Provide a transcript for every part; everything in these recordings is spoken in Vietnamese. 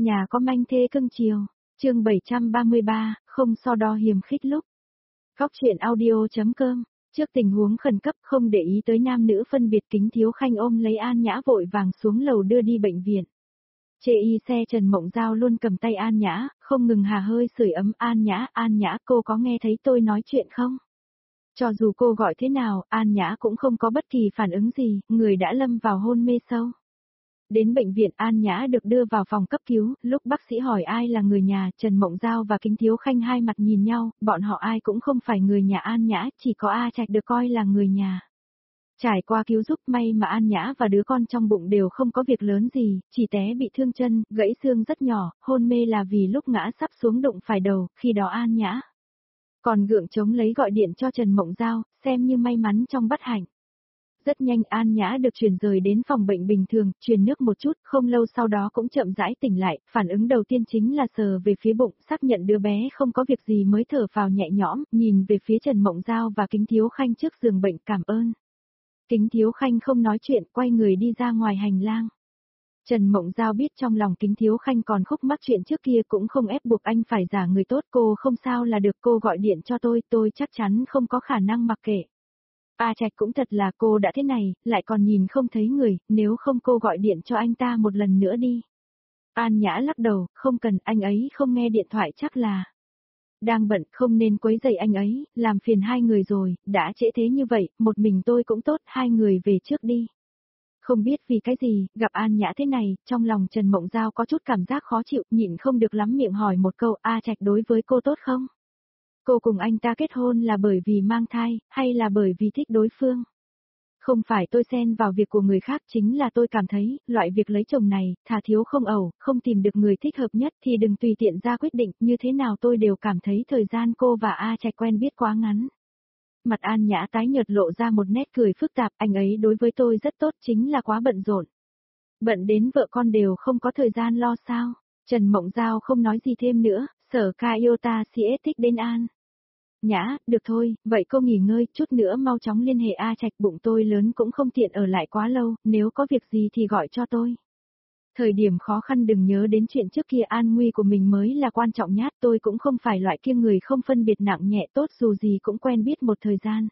Nhà có manh thê cưng chiều. Chương 733, không so đo hiềm khích lúc. Góc truyện audio.com. Trước tình huống khẩn cấp không để ý tới nam nữ phân biệt, Kính Thiếu Khanh ôm lấy An Nhã vội vàng xuống lầu đưa đi bệnh viện. Chê y xe Trần Mộng Giao luôn cầm tay An Nhã, không ngừng hà hơi sưởi ấm. An Nhã, cô có nghe thấy tôi nói chuyện không? Cho dù cô gọi thế nào, An Nhã cũng không có bất kỳ phản ứng gì, người đã lâm vào hôn mê sâu. Đến bệnh viện, An Nhã được đưa vào phòng cấp cứu, lúc bác sĩ hỏi ai là người nhà, Trần Mộng Giao và Kính Thiếu Khanh hai mặt nhìn nhau, bọn họ ai cũng không phải người nhà An Nhã, chỉ có A Trạch được coi là người nhà. Trải qua cứu giúp, may mà An Nhã và đứa con trong bụng đều không có việc lớn gì, chỉ té bị thương chân, gãy xương rất nhỏ, hôn mê là vì lúc ngã sắp xuống đụng phải đầu, khi đó An Nhã còn gượng chống lấy gọi điện cho Trần Mộng Giao, xem như may mắn trong bất hạnh. Rất nhanh An Nhã được chuyển rời đến phòng bệnh bình thường, truyền nước một chút, không lâu sau đó cũng chậm rãi tỉnh lại, phản ứng đầu tiên chính là sờ về phía bụng, xác nhận đứa bé không có việc gì mới thở phào nhẹ nhõm, nhìn về phía Trần Mộng Giao và Kính Thiếu Khanh trước giường bệnh, cảm ơn. Kính Thiếu Khanh không nói chuyện, quay người đi ra ngoài hành lang. Trần Mộng Giao biết trong lòng Kính Thiếu Khanh còn khúc mắc chuyện trước kia cũng không ép buộc anh phải giả người tốt, cô không sao là được, cô gọi điện cho tôi chắc chắn không có khả năng mặc kệ. A Trạch cũng thật là, cô đã thế này, lại còn nhìn không thấy người, nếu không cô gọi điện cho anh ta một lần nữa đi. An Nhã lắc đầu, không cần, anh ấy không nghe điện thoại chắc là đang bận, không nên quấy rầy anh ấy, làm phiền hai người rồi, đã trễ thế như vậy, một mình tôi cũng tốt, hai người về trước đi. Không biết vì cái gì, gặp An Nhã thế này, trong lòng Trần Mộng Giao có chút cảm giác khó chịu, nhịn không được lắm miệng hỏi một câu, A Trạch đối với cô tốt không? Cô cùng anh ta kết hôn là bởi vì mang thai, hay là bởi vì thích đối phương? Không phải tôi xen vào việc của người khác, chính là tôi cảm thấy, loại việc lấy chồng này, thà thiếu không ẩu, không tìm được người thích hợp nhất thì đừng tùy tiện ra quyết định, như thế nào tôi đều cảm thấy thời gian cô và A Trạch quen biết quá ngắn. Mặt An Nhã tái nhợt lộ ra một nét cười phức tạp, anh ấy đối với tôi rất tốt, chính là quá bận rộn. Bận đến vợ con đều không có thời gian lo sao? Trần Mộng Giao không nói gì thêm nữa, sở ca yêu ta si thích đến An Nhã, được thôi, vậy cô nghỉ ngơi, chút nữa mau chóng liên hệ A Trạch, bụng tôi lớn cũng không tiện ở lại quá lâu, nếu có việc gì thì gọi cho tôi. Thời điểm khó khăn đừng nhớ đến chuyện trước kia, an nguy của mình mới là quan trọng nhất, tôi cũng không phải loại kia người không phân biệt nặng nhẹ, tốt dù gì cũng quen biết một thời gian.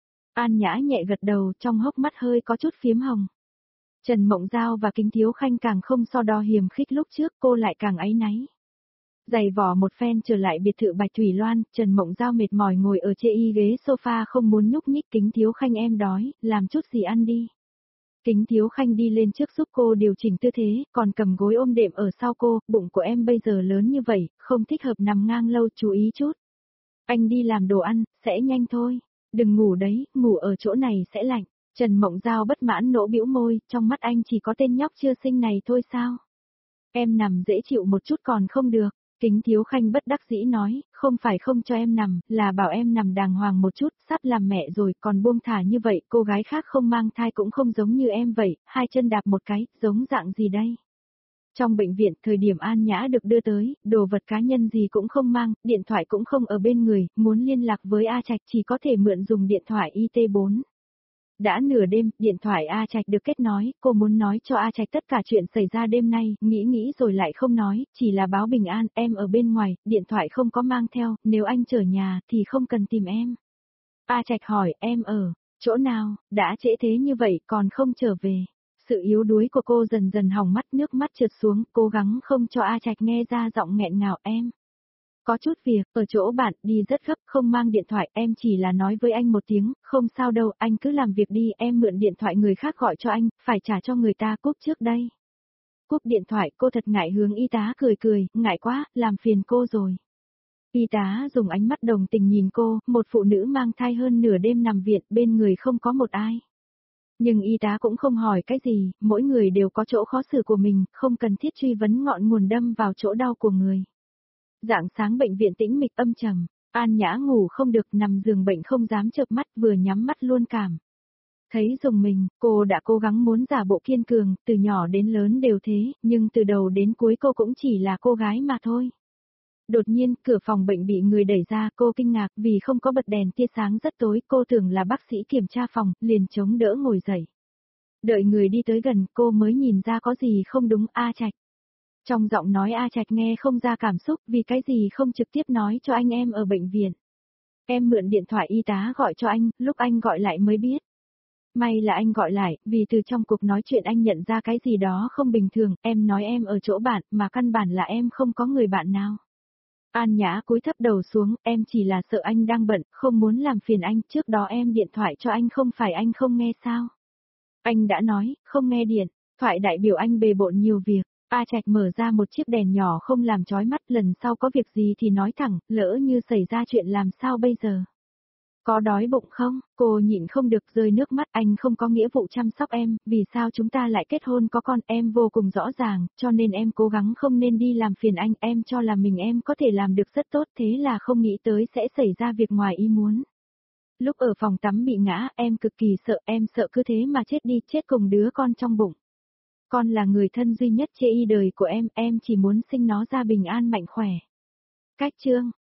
An Nhã nhẹ gật đầu, trong hốc mắt hơi có chút phiếm hồng. Trần Mộng Giao và Kính Thiếu Khanh càng không so đo hiềm khích lúc trước, cô lại càng áy náy. Giày vò một phen trở lại biệt thự Bạch Thủy Loan, Trần Mộng Giao mệt mỏi ngồi ở chê y ghế sofa không muốn nhúc nhích. Kính Thiếu Khanh em đói, làm chút gì ăn đi. Kính Thiếu Khanh đi lên trước giúp cô điều chỉnh tư thế, còn cầm gối ôm đệm ở sau cô, bụng của em bây giờ lớn như vậy, không thích hợp nằm ngang lâu, chú ý chút. Anh đi làm đồ ăn, sẽ nhanh thôi. Đừng ngủ đấy, ngủ ở chỗ này sẽ lạnh. Trần Mộng Giao bất mãn nỗ bĩu môi, trong mắt anh chỉ có tên nhóc chưa sinh này thôi sao? Em nằm dễ chịu một chút còn không được. Kính Thiếu Khanh bất đắc dĩ nói, không phải không cho em nằm, là bảo em nằm đàng hoàng một chút, sắp làm mẹ rồi, còn buông thả như vậy, cô gái khác không mang thai cũng không giống như em vậy, hai chân đạp một cái, giống dạng gì đây? Trong bệnh viện, thời điểm An Nhã được đưa tới, đồ vật cá nhân gì cũng không mang, điện thoại cũng không ở bên người, muốn liên lạc với A Trạch chỉ có thể mượn dùng điện thoại IT4. Đã nửa đêm, điện thoại A Trạch được kết nối, cô muốn nói cho A Trạch tất cả chuyện xảy ra đêm nay, nghĩ rồi lại không nói, chỉ là báo bình an, em ở bên ngoài, điện thoại không có mang theo, nếu anh trở nhà thì không cần tìm em. A Trạch hỏi, em ở chỗ nào, đã trễ thế như vậy còn không trở về. Sự yếu đuối của cô dần dần hỏng mắt, nước mắt trượt xuống, cố gắng không cho A Trạch nghe ra giọng nghẹn ngào, em có chút việc, ở chỗ bạn, đi rất gấp, không mang điện thoại, em chỉ là nói với anh một tiếng, không sao đâu, anh cứ làm việc đi, em mượn điện thoại người khác gọi cho anh, phải trả cho người ta, cúp trước đây. Cúp điện thoại, cô thật ngại, hướng y tá cười, ngại quá, làm phiền cô rồi. Y tá dùng ánh mắt đồng tình nhìn cô, một phụ nữ mang thai hơn nửa đêm nằm viện, bên người không có một ai. Nhưng y tá cũng không hỏi cái gì, mỗi người đều có chỗ khó xử của mình, không cần thiết truy vấn ngọn nguồn đâm vào chỗ đau của người. Rạng sáng bệnh viện tĩnh mịch âm trầm, An Nhã ngủ không được, nằm giường bệnh không dám chợp mắt, vừa nhắm mắt luôn cảm thấy rùng mình, cô đã cố gắng muốn giả bộ kiên cường, từ nhỏ đến lớn đều thế, nhưng từ đầu đến cuối cô cũng chỉ là cô gái mà thôi. Đột nhiên, cửa phòng bệnh bị người đẩy ra, cô kinh ngạc vì không có bật đèn, tia sáng rất tối, cô tưởng là bác sĩ kiểm tra phòng, liền chống đỡ ngồi dậy. Đợi người đi tới gần, cô mới nhìn ra có gì không đúng. A Trạch. Trong giọng nói A Trạch nghe không ra cảm xúc, vì cái gì không trực tiếp nói cho anh em ở bệnh viện. Em mượn điện thoại y tá gọi cho anh, lúc anh gọi lại mới biết. May là anh gọi lại, vì từ trong cuộc nói chuyện anh nhận ra cái gì đó không bình thường, em nói em ở chỗ bạn, mà căn bản là em không có người bạn nào. An Nhã cúi thấp đầu xuống, em chỉ là sợ anh đang bận, không muốn làm phiền anh, trước đó em điện thoại cho anh không phải anh không nghe sao. Anh đã nói, không nghe điện, thoại đại biểu anh bề bộn nhiều việc. A Trạch mở ra một chiếc đèn nhỏ không làm chói mắt, lần sau có việc gì thì nói thẳng, lỡ như xảy ra chuyện làm sao bây giờ. Có đói bụng không? Cô nhịn không được rơi nước mắt, anh không có nghĩa vụ chăm sóc em, vì sao chúng ta lại kết hôn có con, em vô cùng rõ ràng, cho nên em cố gắng không nên đi làm phiền anh, em cho là mình em có thể làm được rất tốt, thế là không nghĩ tới sẽ xảy ra việc ngoài ý muốn. Lúc ở phòng tắm bị ngã, em cực kỳ sợ, em sợ cứ thế mà chết đi, chết cùng đứa con trong bụng. Con là người thân duy nhất chê y đời của em chỉ muốn sinh nó ra bình an mạnh khỏe. Cách chương